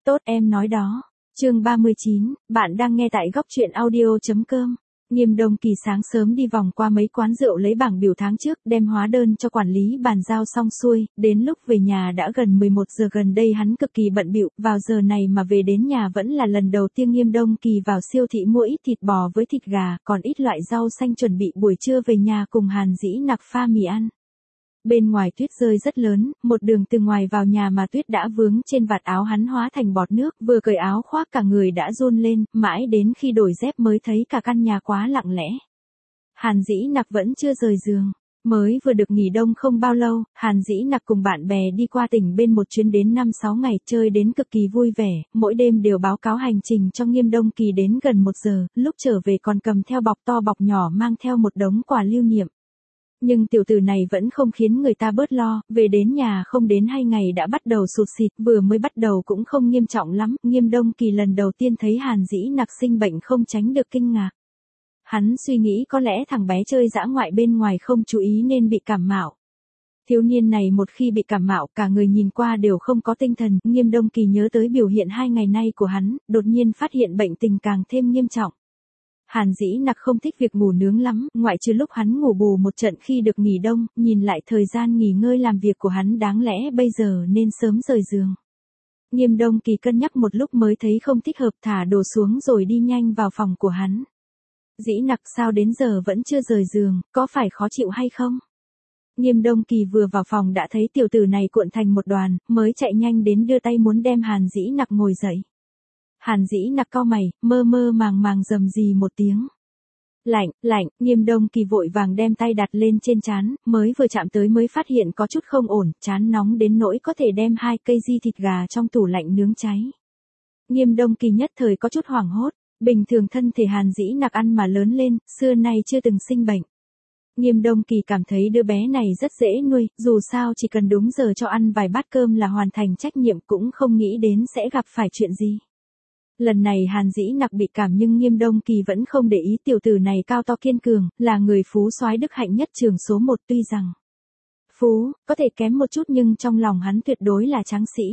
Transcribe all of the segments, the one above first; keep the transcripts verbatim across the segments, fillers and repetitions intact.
Tốt em nói đó. Chương ba mươi chín, bạn đang nghe tại góc truyện audio chấm com. Nghiêm Đông Kỳ sáng sớm đi vòng qua mấy quán rượu lấy bảng biểu tháng trước, đem hóa đơn cho quản lý bàn giao xong xuôi, đến lúc về nhà đã gần mười một giờ. Gần đây hắn cực kỳ bận bịu, vào giờ này mà về đến nhà vẫn là lần đầu tiên Nghiêm Đông Kỳ vào siêu thị mua ít thịt bò với thịt gà, còn ít loại rau xanh chuẩn bị buổi trưa về nhà cùng Hàn Dĩ Nặc pha mì ăn. Bên ngoài tuyết rơi rất lớn, một đường từ ngoài vào nhà mà tuyết đã vướng trên vạt áo hắn hóa thành bọt nước, vừa cởi áo khoác cả người đã run lên, mãi đến khi đổi dép mới thấy cả căn nhà quá lặng lẽ. Hàn Dĩ Nặc vẫn chưa rời giường, mới vừa được nghỉ đông không bao lâu, Hàn Dĩ Nặc cùng bạn bè đi qua tỉnh bên một chuyến đến năm sáu ngày, chơi đến cực kỳ vui vẻ, mỗi đêm đều báo cáo hành trình cho Nghiêm Đông Kỳ đến gần một giờ, lúc trở về còn cầm theo bọc to bọc nhỏ mang theo một đống quà lưu niệm. Nhưng tiểu tử này vẫn không khiến người ta bớt lo, về đến nhà không đến hai ngày đã bắt đầu sụt xịt, vừa mới bắt đầu cũng không nghiêm trọng lắm, Nghiêm Đông Kỳ lần đầu tiên thấy Hàn Dĩ Nặc sinh bệnh không tránh được kinh ngạc. Hắn suy nghĩ có lẽ thằng bé chơi dã ngoại bên ngoài không chú ý nên bị cảm mạo. Thiếu niên này một khi bị cảm mạo cả người nhìn qua đều không có tinh thần, Nghiêm Đông Kỳ nhớ tới biểu hiện hai ngày nay của hắn, đột nhiên phát hiện bệnh tình càng thêm nghiêm trọng. Hàn Dĩ Nặc không thích việc ngủ nướng lắm, ngoại trừ lúc hắn ngủ bù một trận khi được nghỉ đông, nhìn lại thời gian nghỉ ngơi làm việc của hắn đáng lẽ bây giờ nên sớm rời giường. Nghiêm Đông Kỳ cân nhắc một lúc mới thấy không thích hợp, thả đồ xuống rồi đi nhanh vào phòng của hắn. Dĩ Nặc sao đến giờ vẫn chưa rời giường, có phải khó chịu hay không? Nghiêm Đông Kỳ vừa vào phòng đã thấy tiểu tử này cuộn thành một đoàn, mới chạy nhanh đến đưa tay muốn đem Hàn Dĩ Nặc ngồi dậy. Hàn Dĩ Nặc cau mày, mơ mơ màng màng rầm rì một tiếng. Lạnh, lạnh, Nghiêm Đông Kỳ vội vàng đem tay đặt lên trên trán, mới vừa chạm tới mới phát hiện có chút không ổn, trán nóng đến nỗi có thể đem hai cây di thịt gà trong tủ lạnh nướng cháy. Nghiêm Đông Kỳ nhất thời có chút hoảng hốt, bình thường thân thể Hàn Dĩ Nặc ăn mà lớn lên, xưa nay chưa từng sinh bệnh. Nghiêm Đông Kỳ cảm thấy đứa bé này rất dễ nuôi, dù sao chỉ cần đúng giờ cho ăn vài bát cơm là hoàn thành trách nhiệm, cũng không nghĩ đến sẽ gặp phải chuyện gì. Lần này Hàn Dĩ Nặc bị cảm nhưng Nghiêm Đông Kỳ vẫn không để ý, tiểu tử này cao to kiên cường, là người phú soái đức hạnh nhất trường số một, tuy rằng phú, có thể kém một chút nhưng trong lòng hắn tuyệt đối là tráng sĩ.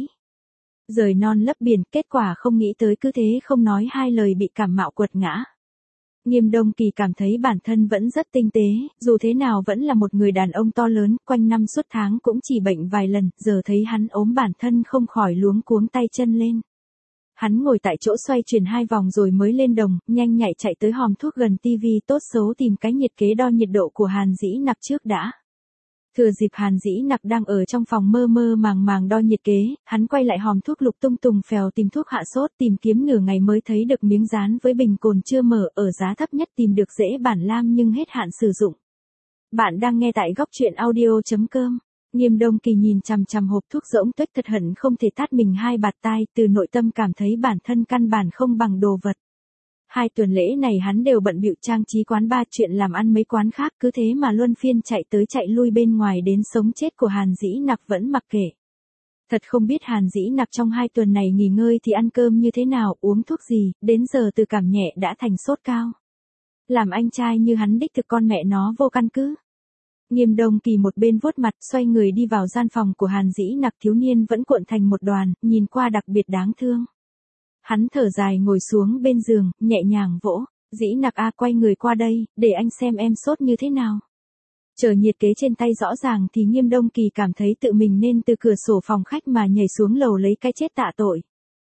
Rời non lấp biển, kết quả không nghĩ tới cứ thế không nói hai lời bị cảm mạo quật ngã. Nghiêm Đông Kỳ cảm thấy bản thân vẫn rất tinh tế, dù thế nào vẫn là một người đàn ông to lớn, quanh năm suốt tháng cũng chỉ bệnh vài lần, giờ thấy hắn ốm bản thân không khỏi luống cuống tay chân lên. Hắn ngồi tại chỗ xoay chuyển hai vòng rồi mới lên đồng, nhanh nhạy chạy tới hòm thuốc gần tivi, tốt xấu tìm cái nhiệt kế đo nhiệt độ của Hàn Dĩ Nặc trước đã. Thừa dịp Hàn Dĩ Nặc đang ở trong phòng mơ mơ màng màng đo nhiệt kế, hắn quay lại hòm thuốc lục tung tùng phèo tìm thuốc hạ sốt, tìm kiếm nửa ngày mới thấy được miếng dán với bình cồn chưa mở, ở giá thấp nhất tìm được dễ bản lam nhưng hết hạn sử dụng. Bạn đang nghe tại góc truyện audio chấm com. Nghiêm Đông Kỳ nhìn chằm chằm hộp thuốc rỗng tuếch, thật hận không thể tát mình hai bạt tai, từ nội tâm cảm thấy bản thân căn bản không bằng đồ vật. Hai tuần lễ này hắn đều bận bịu trang trí quán bar, chuyện làm ăn mấy quán khác, cứ thế mà luân phiên chạy tới chạy lui bên ngoài, đến sống chết của Hàn Dĩ Nặc vẫn mặc kệ. Thật không biết Hàn Dĩ Nặc trong hai tuần này nghỉ ngơi thì ăn cơm như thế nào, uống thuốc gì, đến giờ từ cảm nhẹ đã thành sốt cao. Làm anh trai như hắn đích thực con mẹ nó vô căn cứ. Nghiêm Đông Kỳ một bên vuốt mặt, xoay người đi vào gian phòng của Hàn Dĩ Nặc, thiếu niên vẫn cuộn thành một đoàn, nhìn qua đặc biệt đáng thương. Hắn thở dài ngồi xuống bên giường, nhẹ nhàng vỗ, Dĩ Nặc a, quay người qua đây, để anh xem em sốt như thế nào. Chờ nhiệt kế trên tay rõ ràng thì Nghiêm Đông Kỳ cảm thấy tự mình nên từ cửa sổ phòng khách mà nhảy xuống lầu lấy cái chết tạ tội.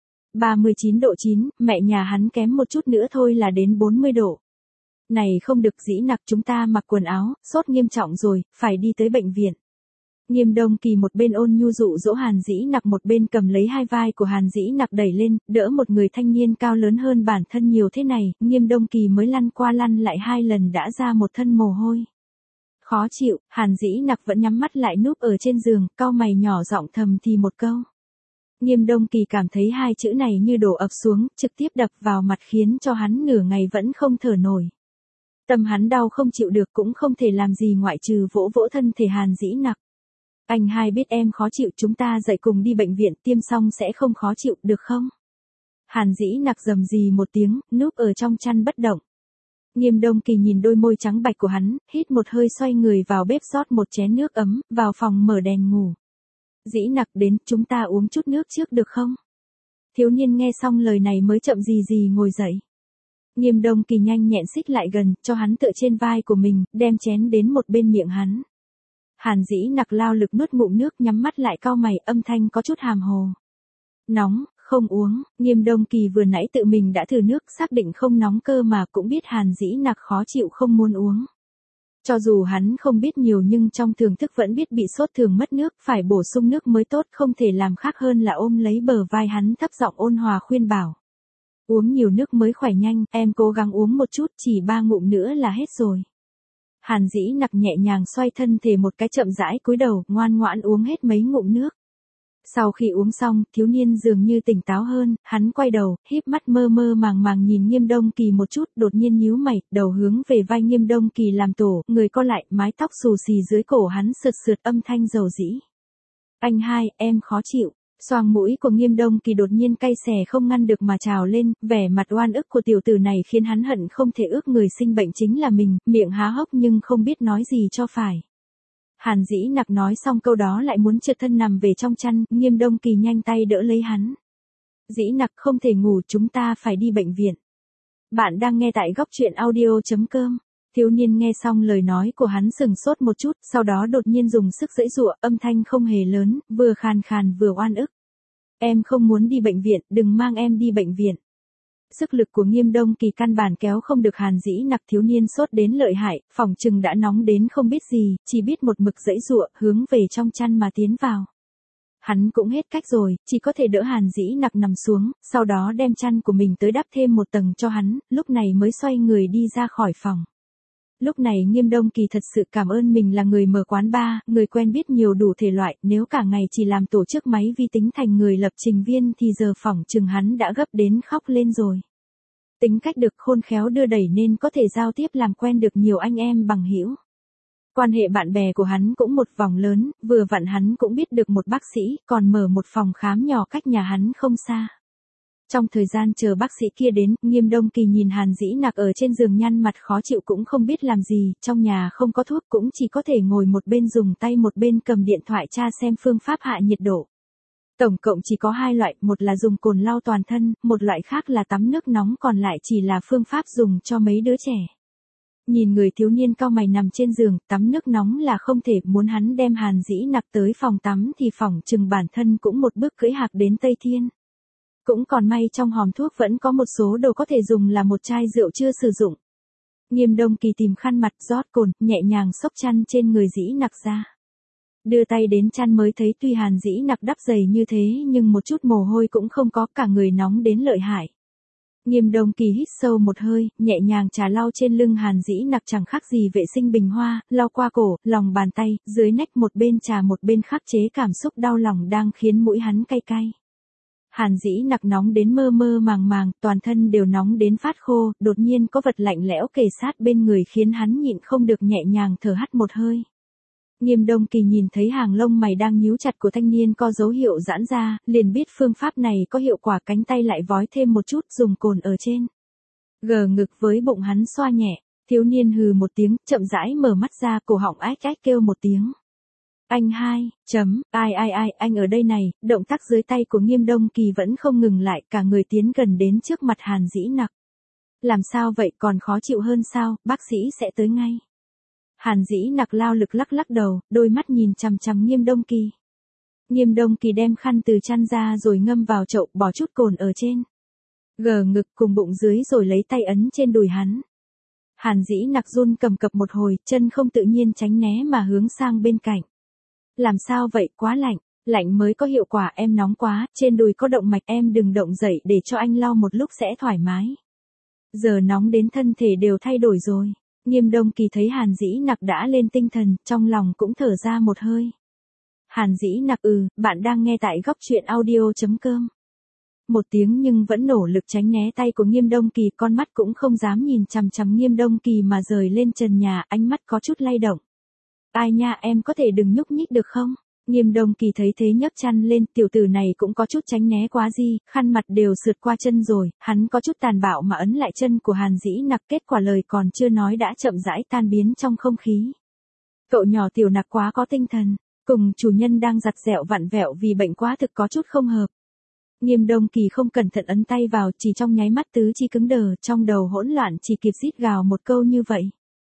ba mươi chín độ chín, mẹ nhà hắn kém một chút nữa thôi là đến bốn mươi độ. Này không được Dĩ Nặc, chúng ta mặc quần áo, sốt nghiêm trọng rồi, phải đi tới bệnh viện. Nghiêm Đông Kỳ một bên ôn nhu dụ dỗ Hàn Dĩ Nặc, một bên cầm lấy hai vai của Hàn Dĩ Nặc đẩy lên, đỡ một người thanh niên cao lớn hơn bản thân nhiều thế này, Nghiêm Đông Kỳ mới lăn qua lăn lại hai lần đã ra một thân mồ hôi. Khó chịu, Hàn Dĩ Nặc vẫn nhắm mắt lại núp ở trên giường, cau mày nhỏ giọng thầm thì một câu. Nghiêm Đông Kỳ cảm thấy hai chữ này như đổ ập xuống, trực tiếp đập vào mặt khiến cho hắn nửa ngày vẫn không thở nổi. Tâm hắn đau không chịu được, cũng không thể làm gì ngoại trừ vỗ vỗ thân thể Hàn Dĩ Nặc. Anh hai biết em khó chịu, chúng ta dậy cùng đi bệnh viện, tiêm xong sẽ không khó chịu, được không? Hàn Dĩ Nặc rầm rì một tiếng, núp ở trong chăn bất động. Nghiêm Đông Kỳ nhìn đôi môi trắng bạch của hắn, hít một hơi xoay người vào bếp rót một chén nước ấm, vào phòng mở đèn ngủ. Dĩ Nặc đến, chúng ta uống chút nước trước được không? Thiếu niên nghe xong lời này mới chậm gì gì ngồi dậy. Nghiêm Đông Kỳ nhanh nhẹn xích lại gần, cho hắn tựa trên vai của mình, đem chén đến một bên miệng hắn. Hàn Dĩ Nặc lao lực nuốt ngụm nước, nhắm mắt lại cau mày, âm thanh có chút hàm hồ. Nóng, không uống. Nghiêm Đông Kỳ vừa nãy tự mình đã thử nước, xác định không nóng cơ mà cũng biết Hàn Dĩ Nặc khó chịu không muốn uống. Cho dù hắn không biết nhiều nhưng trong thưởng thức vẫn biết bị sốt thường mất nước, phải bổ sung nước mới tốt, không thể làm khác hơn là ôm lấy bờ vai hắn thấp giọng ôn hòa khuyên bảo. Uống nhiều nước mới khỏe nhanh, em cố gắng uống một chút, chỉ ba ngụm nữa là hết rồi. Hàn Dĩ Nặc nhẹ nhàng xoay thân thể một cái, chậm rãi cúi đầu, ngoan ngoãn uống hết mấy ngụm nước. Sau khi uống xong, thiếu niên dường như tỉnh táo hơn, hắn quay đầu, híp mắt mơ mơ màng màng nhìn Nghiêm Đông Kỳ một chút, đột nhiên nhíu mày, đầu hướng về vai Nghiêm Đông Kỳ làm tổ, người co lại, mái tóc xù xì dưới cổ hắn sượt sượt, âm thanh dầu dĩ. Anh hai, em khó chịu. Xoang mũi của Nghiêm Đông Kỳ đột nhiên cay xè không ngăn được mà trào lên, vẻ mặt oan ức của tiểu tử này khiến hắn hận không thể ước người sinh bệnh chính là mình, miệng há hốc nhưng không biết nói gì cho phải. Hàn Dĩ Nặc nói xong câu đó lại muốn trượt thân nằm về trong chăn, Nghiêm Đông Kỳ nhanh tay đỡ lấy hắn. Dĩ Nặc không thể ngủ, chúng ta phải đi bệnh viện. Bạn đang nghe tại góc truyện audio chấm com. Thiếu niên nghe xong lời nói của hắn sừng sốt một chút, sau đó đột nhiên dùng sức giãy giụa, âm thanh không hề lớn, vừa khàn khàn vừa oan ức. Em không muốn đi bệnh viện, đừng mang em đi bệnh viện. Sức lực của Nghiêm Đông Kỳ căn bản kéo không được Hàn Dĩ Nặc, thiếu niên sốt đến lợi hại, phòng trừng đã nóng đến không biết gì, chỉ biết một mực giãy giụa, hướng về trong chăn mà tiến vào. Hắn cũng hết cách rồi, chỉ có thể đỡ Hàn Dĩ Nặc nằm xuống, sau đó đem chăn của mình tới đắp thêm một tầng cho hắn, lúc này mới xoay người đi ra khỏi phòng. Lúc này Nghiêm Đông Kỳ thật sự cảm ơn mình là người mở quán bar, người quen biết nhiều đủ thể loại, nếu cả ngày chỉ làm tổ chức máy vi tính thành người lập trình viên thì giờ phỏng chừng hắn đã gấp đến khóc lên rồi. Tính cách được khôn khéo đưa đẩy nên có thể giao tiếp làm quen được nhiều anh em bằng hữu. Quan hệ bạn bè của hắn cũng một vòng lớn, vừa vặn hắn cũng biết được một bác sĩ, còn mở một phòng khám nhỏ cách nhà hắn không xa. Trong thời gian chờ bác sĩ kia đến, Nghiêm Đông Kỳ nhìn Hàn Dĩ Nặc ở trên giường nhăn mặt khó chịu cũng không biết làm gì, trong nhà không có thuốc cũng chỉ có thể ngồi một bên dùng tay một bên cầm điện thoại tra xem phương pháp hạ nhiệt độ. Tổng cộng chỉ có hai loại, một là dùng cồn lau toàn thân, một loại khác là tắm nước nóng, còn lại chỉ là phương pháp dùng cho mấy đứa trẻ. Nhìn người thiếu niên cau mày nằm trên giường, tắm nước nóng là không thể, muốn hắn đem Hàn Dĩ Nặc tới phòng tắm thì phỏng chừng bản thân cũng một bước cưỡi hạc đến Tây Thiên. Cũng còn may trong hòm thuốc vẫn có một số đồ có thể dùng, là một chai rượu chưa sử dụng. Nghiêm Đông Kỳ tìm khăn mặt rót cồn, nhẹ nhàng xốc chăn trên người Dĩ Nặc ra. Đưa tay đến chăn mới thấy tuy Hàn Dĩ Nặc đắp dày như thế nhưng một chút mồ hôi cũng không có, cả người nóng đến lợi hại. Nghiêm Đông Kỳ hít sâu một hơi, nhẹ nhàng trà lau trên lưng Hàn Dĩ Nặc chẳng khác gì vệ sinh bình hoa, lau qua cổ, lòng bàn tay, dưới nách, một bên trà một bên khắc chế cảm xúc đau lòng đang khiến mũi hắn cay cay. Hàn Dĩ Nặc nóng đến mơ mơ màng màng, toàn thân đều nóng đến phát khô, đột nhiên có vật lạnh lẽo kề sát bên người khiến hắn nhịn không được nhẹ nhàng thở hắt một hơi. Nghiêm Đông Kỳ nhìn thấy hàng lông mày đang nhíu chặt của thanh niên có dấu hiệu giãn ra, liền biết phương pháp này có hiệu quả, cánh tay lại vói thêm một chút, dùng cồn ở trên gờ ngực với bụng hắn xoa nhẹ. Thiếu niên hừ một tiếng, chậm rãi mở mắt ra, cổ họng ách ách kêu một tiếng. Anh hai, chấm, ai ai ai, anh ở đây này. Động tác dưới tay của Nghiêm Đông Kỳ vẫn không ngừng lại, cả người tiến gần đến trước mặt Hàn Dĩ Nặc. Làm sao vậy, còn khó chịu hơn sao, bác sĩ sẽ tới ngay. Hàn Dĩ Nặc lao lực lắc lắc đầu, đôi mắt nhìn chằm chằm Nghiêm Đông Kỳ. Nghiêm Đông Kỳ đem khăn từ chăn ra rồi ngâm vào chậu, bỏ chút cồn ở trên gờ ngực cùng bụng dưới rồi lấy tay ấn trên đùi hắn. Hàn Dĩ Nặc run cầm cập một hồi, chân không tự nhiên tránh né mà hướng sang bên cạnh. Làm sao vậy, quá lạnh, lạnh mới có hiệu quả, em nóng quá, trên đùi có động mạch, em đừng động dậy để cho anh lau một lúc sẽ thoải mái. Giờ nóng đến thân thể đều thay đổi rồi. Nghiêm Đông Kỳ thấy Hàn Dĩ Nặc đã lên tinh thần, trong lòng cũng thở ra một hơi. Hàn Dĩ Nặc ừ, bạn đang nghe tại góc truyện audio chấm com. Một tiếng nhưng vẫn nỗ lực tránh né tay của Nghiêm Đông Kỳ, con mắt cũng không dám nhìn chằm chằm Nghiêm Đông Kỳ mà rời lên trần nhà, ánh mắt có chút lay động. Ai nha, em có thể đừng nhúc nhích được không? Nghiêm Đông Kỳ thấy thế nhấc chăn lên, tiểu tử này cũng có chút tránh né quá gì, khăn mặt đều sượt qua chân rồi, hắn có chút tàn bạo mà ấn lại chân của Hàn Dĩ Nặc, kết quả lời còn chưa nói đã chậm rãi tan biến trong không khí. Cậu nhỏ Tiểu Nặc quá có tinh thần, cùng chủ nhân đang giặt dẹo vặn vẹo vì bệnh quá thực có chút không hợp. Nghiêm Đông Kỳ không cẩn thận ấn tay vào, chỉ trong nháy mắt tứ chi cứng đờ, trong đầu hỗn loạn chỉ kịp rít gào một câu như vậy.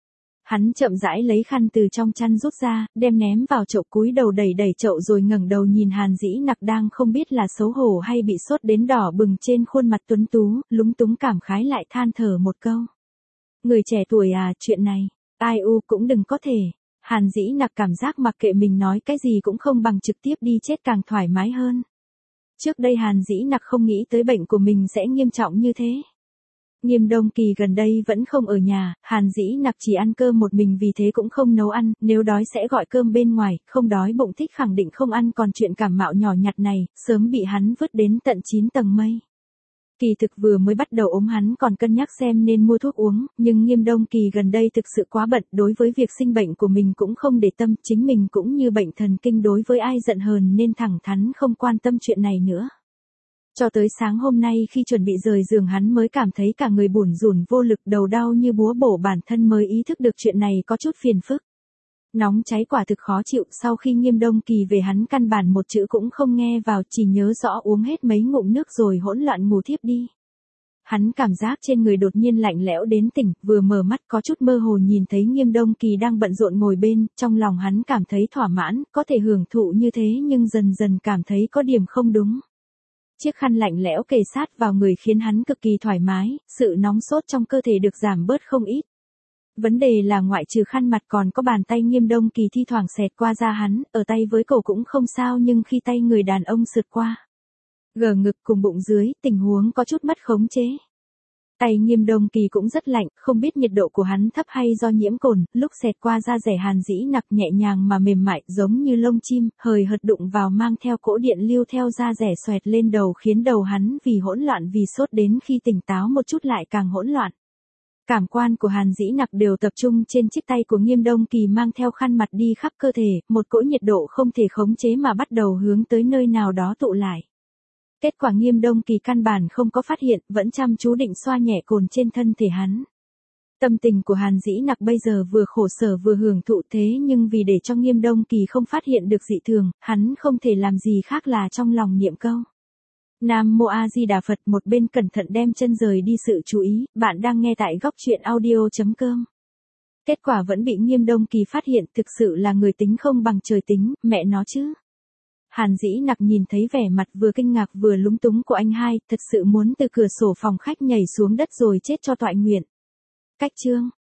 Hắn chậm rãi lấy khăn từ trong chăn rút ra, đem ném vào chậu, cúi đầu đẩy đẩy chậu rồi ngẩng đầu nhìn Hàn Dĩ Nặc đang không biết là xấu hổ hay bị sốt đến đỏ bừng trên khuôn mặt tuấn tú, lúng túng cảm khái lại than thở một câu. Người trẻ tuổi à, chuyện này, ai u cũng đừng có thể. Hàn Dĩ Nặc cảm giác mặc kệ mình nói cái gì cũng không bằng trực tiếp đi chết càng thoải mái hơn. Trước đây Hàn Dĩ Nặc không nghĩ tới bệnh của mình sẽ nghiêm trọng như thế. Nghiêm Đông Kỳ gần đây vẫn không ở nhà, Hàn Dĩ Nặc chỉ ăn cơm một mình vì thế cũng không nấu ăn, nếu đói sẽ gọi cơm bên ngoài, không đói bụng thích khẳng định không ăn, còn chuyện cảm mạo nhỏ nhặt này, sớm bị hắn vứt đến tận chín tầng mây. Kỳ thực vừa mới bắt đầu ốm hắn còn cân nhắc xem nên mua thuốc uống, nhưng Nghiêm Đông Kỳ gần đây thực sự quá bận, đối với việc sinh bệnh của mình cũng không để tâm, chính mình cũng như bệnh thần kinh đối với ai giận hờn nên thẳng thắn không quan tâm chuyện này nữa. Cho tới sáng hôm nay khi chuẩn bị rời giường hắn mới cảm thấy cả người bủn rủn vô lực, đầu đau như búa bổ, bản thân mới ý thức được chuyện này có chút phiền phức. Nóng cháy quả thực khó chịu, sau khi Nghiêm Đông Kỳ về hắn căn bản một chữ cũng không nghe vào, chỉ nhớ rõ uống hết mấy ngụm nước rồi hỗn loạn ngủ thiếp đi. Hắn cảm giác trên người đột nhiên lạnh lẽo đến tỉnh, vừa mở mắt có chút mơ hồ nhìn thấy Nghiêm Đông Kỳ đang bận rộn ngồi bên, trong lòng hắn cảm thấy thỏa mãn, có thể hưởng thụ như thế nhưng dần dần cảm thấy có điểm không đúng. Chiếc khăn lạnh lẽo kề sát vào người khiến hắn cực kỳ thoải mái, sự nóng sốt trong cơ thể được giảm bớt không ít. Vấn đề là ngoại trừ khăn mặt còn có bàn tay Nghiêm Đông Kỳ thi thoảng xẹt qua da hắn, ở tay với cổ cũng không sao nhưng khi tay người đàn ông sượt qua gờ ngực cùng bụng dưới, tình huống có chút mất khống chế. Tay Nghiêm Đông Kỳ cũng rất lạnh, không biết nhiệt độ của hắn thấp hay do nhiễm cồn, lúc xẹt qua da rẻ Hàn Dĩ Nặc nhẹ nhàng mà mềm mại giống như lông chim, hời hợt đụng vào mang theo cỗ điện lưu theo da rẻ xoẹt lên đầu khiến đầu hắn vì hỗn loạn vì sốt đến khi tỉnh táo một chút lại càng hỗn loạn. Cảm quan của Hàn Dĩ Nặc đều tập trung trên chiếc tay của Nghiêm Đông Kỳ mang theo khăn mặt đi khắp cơ thể, một cỗ nhiệt độ không thể khống chế mà bắt đầu hướng tới nơi nào đó tụ lại. Kết quả Nghiêm Đông Kỳ căn bản không có phát hiện, vẫn chăm chú định xoa nhẹ cồn trên thân thể hắn. Tâm tình của Hàn Dĩ Nặc bây giờ vừa khổ sở vừa hưởng thụ, thế nhưng vì để cho Nghiêm Đông Kỳ không phát hiện được dị thường, hắn không thể làm gì khác là trong lòng niệm câu Nam Mô A Di Đà Phật, một bên cẩn thận đem chân rời đi sự chú ý. Bạn đang nghe tại góc truyện audio chấm com. Kết quả vẫn bị Nghiêm Đông Kỳ phát hiện, thực sự là người tính không bằng trời tính, mẹ nó chứ. Hàn Dĩ Nặc nhìn thấy vẻ mặt vừa kinh ngạc vừa lúng túng của anh hai, thật sự muốn từ cửa sổ phòng khách nhảy xuống đất rồi chết cho toại nguyện. Cách chương